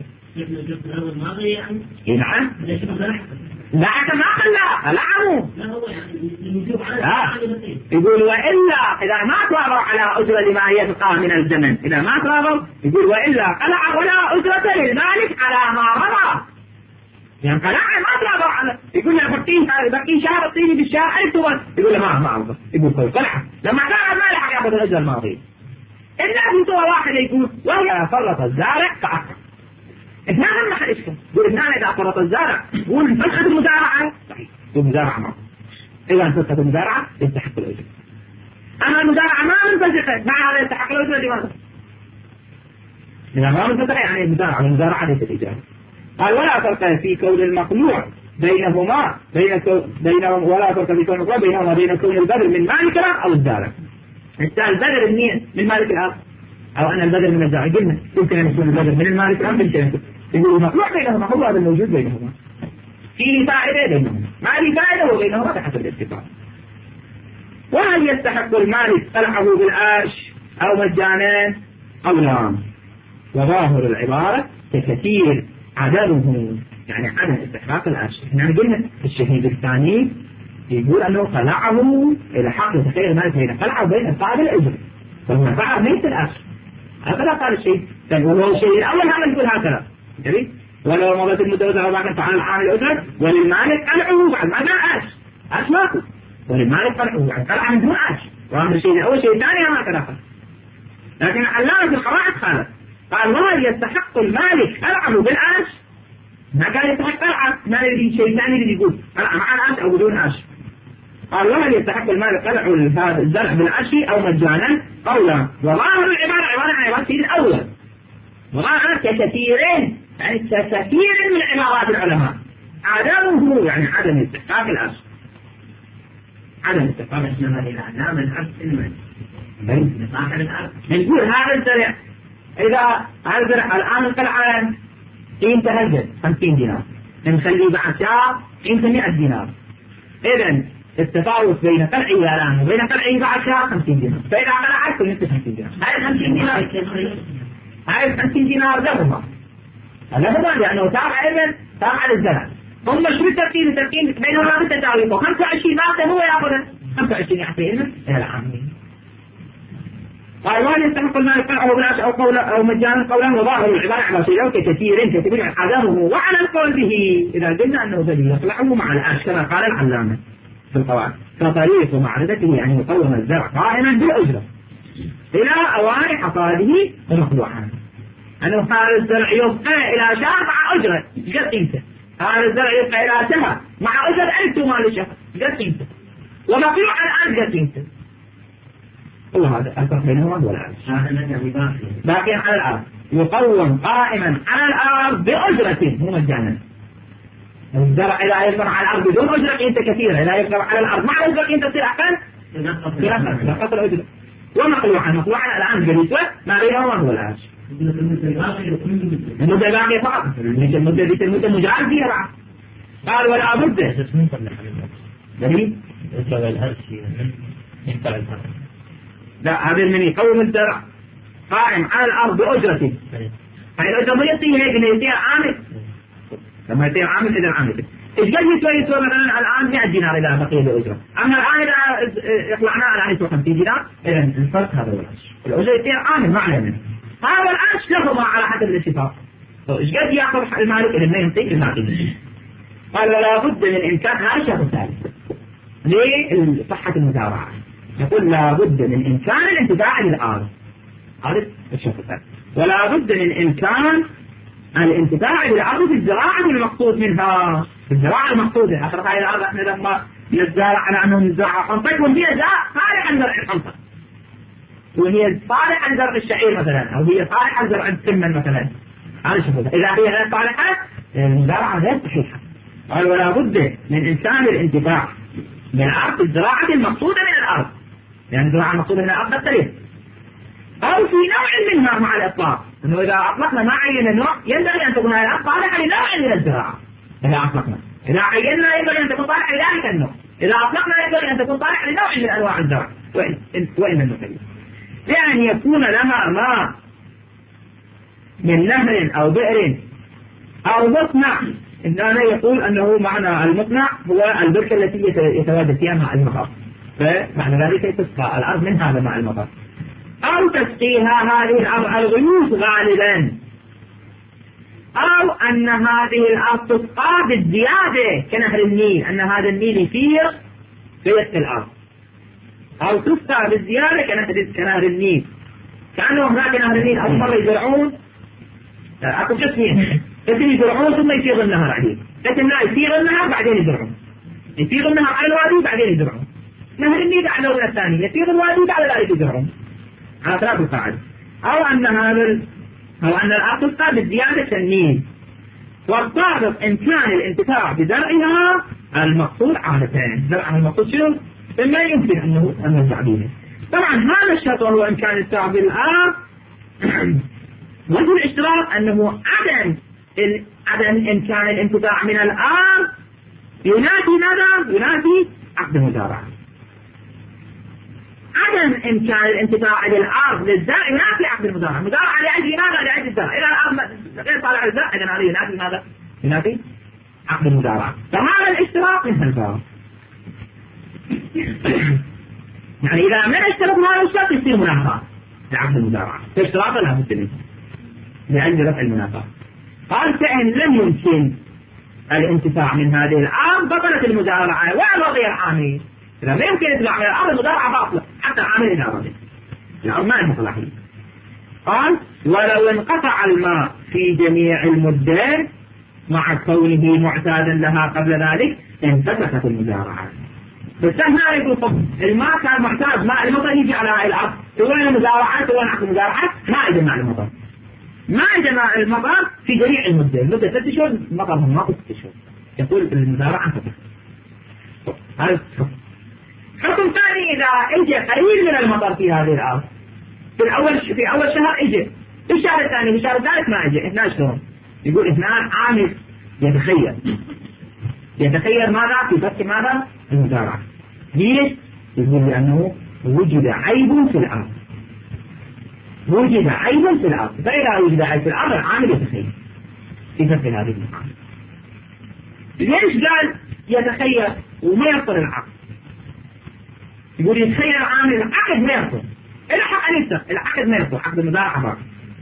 إيه نعم. لا حتى ما خلاه لعنه. لا هو يعني آه. يقول وإلا إذا ما تراضوا على أجرة لما يبقى من الزمن، إذا ما تراضوا يقول وإلا قلع ولا أجرة للمالك على ما مضى. يعني قلع ما تراضوا على، يقول له بقين بقين شهر الطيني بالشهر أنت بس، يقول له ما ما أرضى، يقول طيب قلع لما قلع ما لحق يأخذ الأجرة الماضية. إلا في صورة واحدة يقول وهي فرط الزارع فأكثر. اثنان هم نحن إشكال، يقول اثنان إذا فرط الزارع يقول فسخة المزارعة صحيح، المزارعة ما إذا فسخة المزارعة يستحق الأجر. أما المزارعة ما منفسخة مع هذا يستحق الأجر لماذا؟ إذا ما منفسخة يعني المزارعة المزارعة ليست إجارة. قال ولا فرق في كون المخلوع بينهما بين بينهم ولا فرق في كون المخلوع بينهما بين كون البذر من مالك الأرض أو الزارع. أنت البذر منين؟ من مالك الأرض أو أن البذر من الزارع، قلنا يمكن أن يكون البذر من المالك الأرض يمكن أن يكون يقول المخلوع بينهما هو هذا الموجود بينهما، فيه فائدة بينهما ما لي فائدة وبينهما بحسب الاتفاق. وهل يستحق المالك قلعه بالآش أو مجانا أو لا؟ وظاهر العبارة ككثير عدمه، يعني عدم استحقاق الآش. احنا قلنا الشهيد الثاني يقول أنه قلعه إلى حق تخيل المالك بين قلعه بين صاحب الأجر، فهو فعل ليس الآش. هكذا قال الشيء وهو الشيء الأول هذا يقول هكذا جميل. ولو مضت المدة وزارة فعل العامل أجر وللمالك قلعه بعد ما جاء آش آش ماكو، وللمالك قلعه بعد قلعه من دون آش. وهذا الشيء الأول الشيء الثاني ما كذا. لكن علامة القواعد قالت قال وهل يستحق المالك قلعه بالآش؟ ما قال يستحق قلعه، ما يريد شيء ثاني اللي يقول قلعه مع الآش أو بدون آش. قال وهل يستحق المالك قلعه الزرع بالآش أو مجانا قولا. وظاهر العبارة عبارة عن عبارة الأول، وظاهر كثيرين يعني كثير من عبارات العلماء عدمه يعني عدم استحقاق الأصل، عدم استحقاق الأصل إلى علام الأرض المن بين صاحب الأرض. نقول هذا الزرع إذا هذا الزرع الآن القلعة قيمته هلجد خمسين دينار، نخليه بعد شهر قيمته مئة دينار، إذا التفاوت بين قلعي الآن وبين قلعي بعد شهر خمسين دينار، فإذا قلعت كل مثل خمسين دينار. هاي خمسين دينار هاي خمسين دينار لهما لهما لأنه تابع إذن تابع للزرع. هم شو الترتيب الترتيب بينهما بالتساوي، خمسة وعشرين باقي هو يأخذ خمسة وعشرين يعطي إذن إلى العاملين. قال وهل يستحق المال قطعه بلاش أو قولا أو مجانا قولا وظاهر العبارة على شيء كثير كثير عدمه وعلى القول به إذا قلنا أنه دليل يطلعه مع الآش كما قال العلامة في القواعد فطريق معرفته أن يقوم الزرع قائما بالأجرة إلى أوان حصاده ومخلوعانه أنه هذا الزرع يبقى إلى شهر مع أجرة قد قيمته هذا الزرع يبقى إلى شهر مع أجرة أنتم مال شهر قد قيمته ومخلوع الآن قد قيمته الله هذا الفرق بينهما هو الآن باقي على الأرض يقوم قائما على الأرض بأجرة مو مجانا الزرع إذا يزرع على الأرض بدون أجرة قيمته كثيرة إذا يزرع على الأرض مع أجرة قيمته تصير أقل نقص الأجرة ومخلوعا مخلوعا الآن قريسة ما بينهما هو الآن المدة باقية فقط المدة دي المدة مجعل فيها بعد قال ولا بد دليل لا هذا من يقوم الزرع قائم على الأرض بأجرته هاي الأجرة ما يطيه هيك إنه يطيه عامل لما يطيه عامل إذا عامل إيش قد يسوي يسوي مثلا الآن مئة دينار إذا بقي الأجرة أما الآن إذا يطلعنا الآن يسوي خمسين دينار إذا الفرق هذا هو الأجرة يطيه عامل ما عليه منه هذا الآن لهما على حسب الاتفاق إيش قد يأخذ المالك إذا ما ينطيك المالك قال ولا بد من إمكان هذا الشرط الثالث ليه صحة المزارعة يقول لا بد من إمكان الانتفاع بالأرض هذا الشرط الثالث ولا بد من إمكان الانتفاع بالأرض في الزراعة المقصود منها في الزراعة المقصودة أخرى هاي الأرض احنا لما نزرع على أنه نزرع حنطة وهي صالحة لزرع الحنطة وهي صالحة لزرع الشعير مثلا أو هي صالحة لزرع السمن مثلا هذا الشرط إذا هي غير صالحة المزارعة غير صحيحة قال ولا بد من إمكان الانتفاع من الأرض الزراعة المقصودة من الأرض يعني الزراعة المقصودة من الأرض التلف أو في نوع منها مع الإطلاق إنه إذا أطلقنا ما عين النوع ينبغي أن تكون هذه الأرض صالحة لنوع من الزراعة إذا أطلقنا إذا عيننا ينبغي أن تكون صالحة لذلك النوع إذا أطلقنا ينبغي أن تكون صالحة لنوع من أنواع الزراعة وإن, وإن النقية لأن يكون لها ماء من نهر أو بئر أو مصنع إن أنا يقول أنه معنى المصنع هو البركة التي يتواجد فيها ماء المطر فمعنى ذلك تسقى الأرض من هذا ماء المطر أو تسقيها هذه الأرض الغيوث غالبا أو أن هذه الأرض تسقى بالزيادة كنهر النيل أن هذا النيل يسير فيسقي الأرض أو تسقى بالزيادة كنهر النيل كأنه هناك نهر النيل أول مرة يزرعون أكو جسمين لكن يزرعون ثم يفيض النهر عليه لكن لا يفيض النهر بعدين يزرعون يفيض النهر على الوادي بعدين يزرعون نهر النيل على اللون الثاني يفيض الوادي بعد ذلك يزرعون على ثلاث القاعدة أو أن هذا أو أن الأرض تسقى بالزيادة النيل والضابط إمكان الانتفاع بزرعها المقصود عادة زرعها المقصود شنو؟ مما يمكن أنه أن يزرع به طبعا هذا الشرط وهو إمكان الانتفاع بالأرض وجه الاشتراط أنه عدم عدم إمكان الانتفاع من الأرض ينافي ماذا؟ ينافي عقد المزارعة عدم إمكان الانتفاع بالأرض للزرع ينافي عقد المزارعة المزارعة لأجل ماذا؟ لأجل الزرع إذا الأرض غير صالحة للزرع إذا هذا ينافي ماذا؟ ينافي عقد المزارعة فهذا الاشتراط من الباب يعني إذا من اشترط هذا الشرط يصير منافاة لعقد المزارعة فاشتراط لها مسلمين لأجل رفع المنافاة قال فإن لم يمكن الانتفاع من هذه الأرض بطلت المزارعة وأرضي العامل إذا ما يمكن يطلع من الأرض المزارعة باطلة حتى العامل إذا رضي الأرض ما ينفع صلاحية قال ولو انقطع الماء في جميع المدة مع كونه معتادا لها قبل ذلك انفتحت المزارعة بس هنا يقول طب الماء كان معتاد ماء المطر يجي على هاي الأرض سواء المزارعة سواء عقد المزارعة ما إذا ماء المطر ما إذا ماء المطر في جميع المدة المدة ست شهور المطر هم ما ست شهور يقول المزارعة انفتحت هذا حكم ثاني إذا اجى قليل من المطر في هذه الأرض في الأول في أول شهر اجى في الشهر الثاني في الشهر الثالث ما اجى اثناش شهور يقول اثنان عامل يتخيل يتخيل ماذا في فتح ماذا المزارعة ليش؟ يقول لأنه وجد عيب في الأرض وجد عيب في الأرض فإذا وجد عيب في الأرض العامل يتخيل في فتح هذه المقام ليش قال يتخيل وما يبطل العقد يقول يتخيل العامل العقد ما يبطل إلى حق أن يفتح العقد نفسه عقد المزارعة باطل.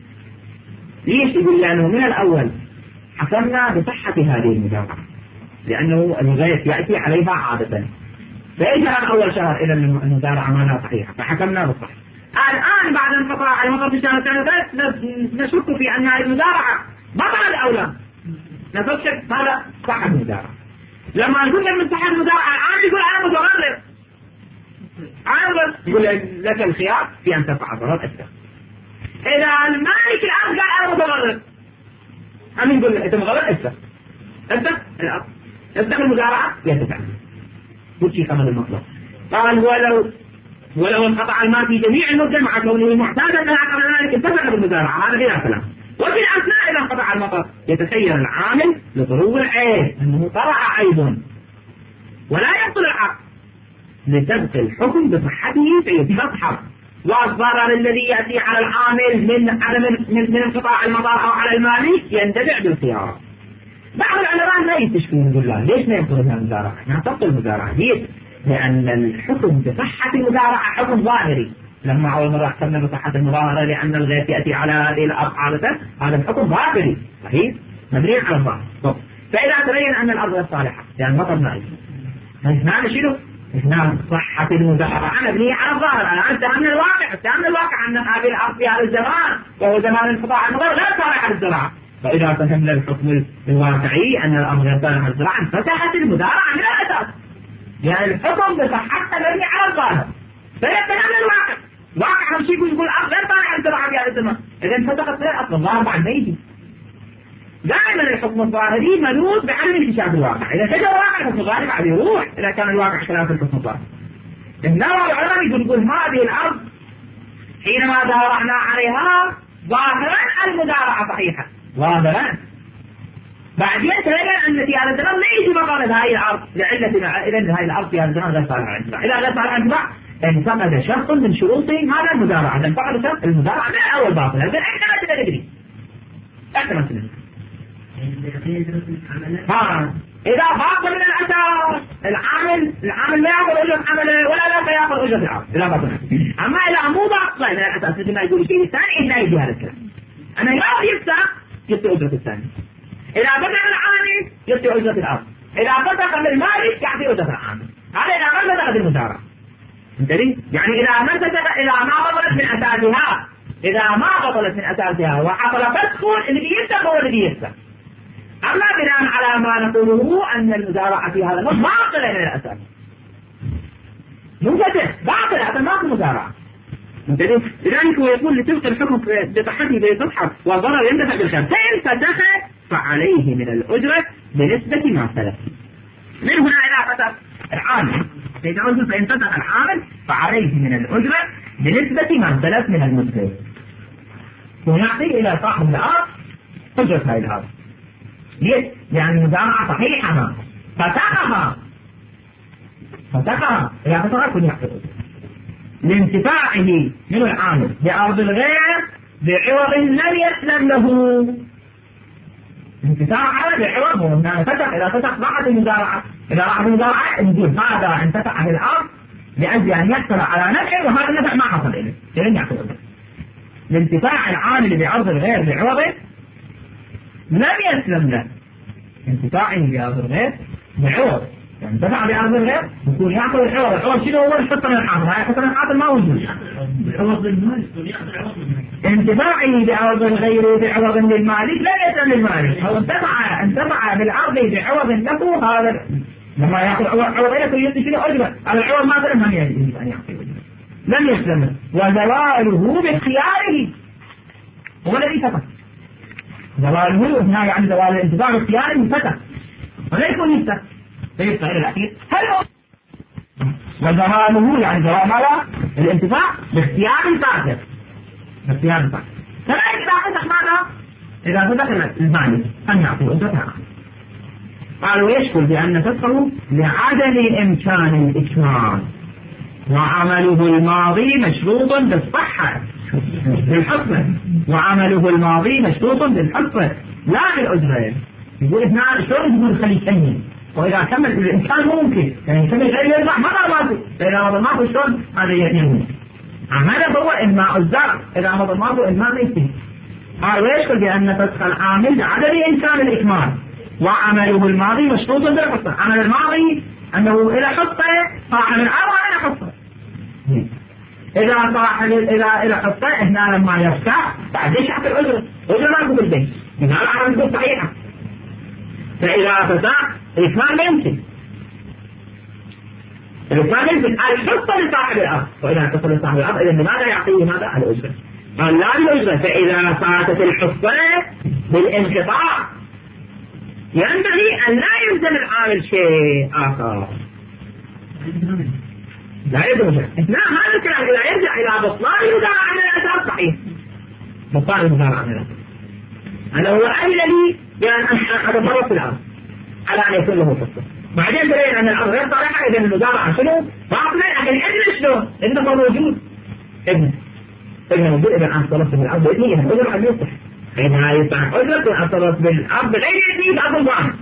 ليش؟ يقول لأنه من الأول حكمنا بصحة هذه المزارعة لأنه الغيث يأتي عليها عادة، فإجا أول شهر إلى المزارعة ما لها صحيحة فحكمنا بالصحة. الآن بعد انقطاع المطر في الشهر الثاني نشك في أن هذه المزارعة بطلت أو لا، نفكر هذا صحة المزارعة. لما نقول من صحة المزارعة الآن يقول أنا متغرر، أنا يقول لك الخيار في أن تفعل ضرر أكثر. إذا المالك الآن قال أنا متغرر، أنا يقول أنت متغرر أكثر، أفتح الأرض، أفتح المزارعة يتفعل كل شيء كما المطلب. قال ولو ولو انقطع الماء في جميع المدة مع كونه معتادا أنها قبل ذلك انتفع بالمزارعة، هذا غير كلام. وفي الأثناء إذا انقطع المطر يتخير العامل لظهور العيب أنه طرح عيب ولا يبطل العقد لتبقي الحكم بصحته فيتصحب، والضرر الذي يأتي على العامل من عدم من, من انقطاع المطر أو على المالك يندفع بالخيار. بعض العلماء لا يستشفون يقول لا ليش ما يبطل المزارعة؟ ما تبطل المزارعة ليش؟ لأن الحكم بصحة المزارعة حكم ظاهري. لما أول مرة حكمنا بصحة المظاهرة لأن الغيث يأتي على هذه الأرض عادة، هذا الحكم ظاهري صحيح مبني على الظاهر. فإذا تبين أن الأرض غير صالحة يعني مطر ما يجي ما نشيله إحنا صحة المزارعة مبنية على الظاهر. الآن اتهمنا الواقع اتهمنا الواقع أن هذه الأرض في هذا الزمان وهو زمان انقطاع المطر غير صالحة للزراعة، فإذا فهمنا الحكم الواقعي أن الأمر غير صالح للزراعة انفتحت المزارعة من الأساس، يعني الحكم بصحتها مبني على الظاهر. فيتكلم الواقع، واقع هم شيء يقول الأرض غير صالحة للزراعة في هذا الزمان، إذا انفتحت غير أصل الظاهر بعد ما يجي. دائما الحكم الظاهري منوط بعدم انكشاف الواقع، إذا كان الواقع الحكم الظاهري بعد يروح إذا كان الواقع خلاف الحكم الظاهري. إنما العلماء يقول يقول هذه الأرض حينما دارعنا عليها ظاهرا المزارعة صحيحة ظاهرا، بعدين تبين أن في هذا الزمان ليس مقالة هذه الأرض لعلة إذا هذه الأرض في هذا الزمان غير صالحة للزراعة. إذا غير صالحة للزراعة انتقد شرط من شروط هذا المزارعة، إذا انتقد شرط المزارعة من الأول باطل، هذا احنا ما ندري احنا ما ندري. ها إذا باطل من الأساس العامل العامل لا يأخذ أجرة عمله ولا لا يأخذ أجرة العامل إذا باطل. أما إذا مو باطل من الأساس مثل ما يقول شيء الثاني لا يجي هذا الكلام. أنا يا يفتح يبطل أجرة الثاني، إذا بدأ العامل يبطل أجرة الأرض، إذا بدأ المالك يعطي أجرة العامل. هذا إذا ما بدأت المزارعة. انتبه يعني إذا ما بدأ إذا ما بطلت من أساسها إذا ما بطلت من أساسها وحصل فسخ اللي يفتح هو اللي يفتح. أما بناء على ما نقوله أن المزارعة في هذا الوقت باطلة من الأساس، منفتح باطلة حتى ما في مزارعة. انتبه لذلك هو يقول لتلك الحكم بصحته بيتصحب والضرر يندفع بالخير، فإن فتح فعليه من الأجرة بنسبة ما سلف. من هنا إلى فتح العامل فإن فتح العامل فعليه من الأجرة بنسبة ما سلف من المسلم، ونعطي إلى صاحب الأرض أجرة هذه الأرض. ليش؟ لأن المزارعة صحيحة فتحها فتحها إذا فتحها كن يحفظ لانتفاعه من العامل بأرض الغير بعوض لم يسلم له. انتفاعها بعوض هو أنه فتح إذا فتح بعد المزارعة، إذا بعد المزارعة نقول هذا انتفع بالأرض لأجل أن يحصل على نفع وهذا النفع ما حصل إليه لن يحصل إليه. لانتفاع العامل بأرض الغير بعوض لم يسلم له، انتفاعه بأرض الغير بعوض يعني انتفع بأرض الغير يكون يأخذ العوض. العوض شنو هو؟ الحصة من الحاصل، هاي الحصة من الحاصل ما وجود. انتفاعه بأرض الغير بعوض للمالك لا يسلم للمالك، هو انتفع انتفع بالأرض بعوض له، هذا لما يأخذ عوض لك يدي شنو أجبه على العوض ما سلم هم يجب أن يأخذ لم يسلم، وزواله باختياره هو الذي فتح. زواله هنا يعني زوال الانتفاع باختياره فتح ولا يكون يفتح فيفتح إلى الأخير هل هو وزواله يعني زوال ماذا؟ الانتفاع باختيار الفاسد باختيار الفاسد. فلا إذا فتح ماذا؟ إذا فتح المالك أن يعطي أجرة. قالوا يشكل بأن فتحه لعدم إمكان الإكمال وعمله الماضي مشروط بالصحة بالحصة، وعمله الماضي مشروط بالحصة لا بالأجرة. يقول هنا شلون يقول خلي يكمل وإذا كمل الإمكان ممكن يعني يكمل غير يرجع مرة ماضي، فإذا مرة ماضي شلون هذا يمكن. هذا هو إنماء الزرع. إذا هذا ما هو إنماء ينتهي. قال ويشكل بأن فتح العامل بعدد إمكان الإكمال وعمله الماضي مشروط بالحصة. عمل الماضي أنه إلى حصة صاحب العرض إلى حصة. إذا صاحب إلى إلى حصة هنا لما يفتح بعد يشحط الأجرة. الأجرة ما تقول بالبيت. هذا العمل تقول صحيحة. فإذا فتح الإكمال لا يمكن. الإكمال يمكن الحصة لصاحب الأرض. وإذا الحصة لصاحب الأرض إذا لماذا يعطيه ماذا الأجرة؟ قال لا بالأجرة. فإذا فاتت الحصة بالانقطاع ينبغي أن لا يلزم العامل شيء آخر. لا يلزم لا هذا الكلام إذا يرجع إلى بطلان المزارعة على الأساس صحيح. بطلان المزارعة على الأساس هذا هو أمل لي بأن أتفرط في الأرض على أن يكون له حصة. بعدين تبين أن الأرض غير صالحة إذا المزارعة شنو؟ باطلة. لكن ابن شنو؟ ابن موجود. ابن ابن موجود إذا أن صلت في الأرض بإذنه إذا أجر أن يصح. إذا يصح أجر أن صلت بالأرض بغير إذنه فأقل ضامن.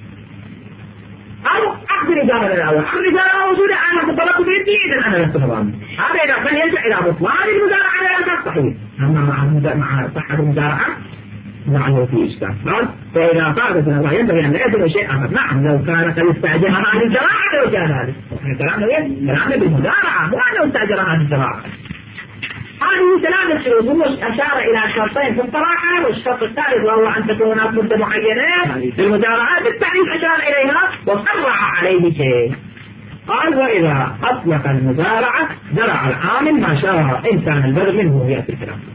أو أخذ الإجابة الأول. أخذ الإجابة موجودة أنا تطلق بإذنه إذا أنا نفسه ضامن. هذا إذا كان يرجع إلى بطلان المزارعة على الأساس صحيح. أما مع صحة المزارعة نعم في إشكال. فإذا فاتت الله ينبغي أن لا يدري شيء آخر. نعم لو كان قد استأجرها عن الزراعة لو كان هذا. كلامنا وين؟ كلامنا بالمزارعة مو أنه استأجرها عن الزراعة. هذه ثلاث الشروط. هو أشار إلى شرطين في الصراحة والشرط الثالث وهو أن تكون هناك مدة معينة للمزارعة بالتعريف أشار إليها وصرح عليه شيء. قال وإذا أطلق المزارعة زرع العامل ما شاء إن كان البذل منه يأتي الكلام.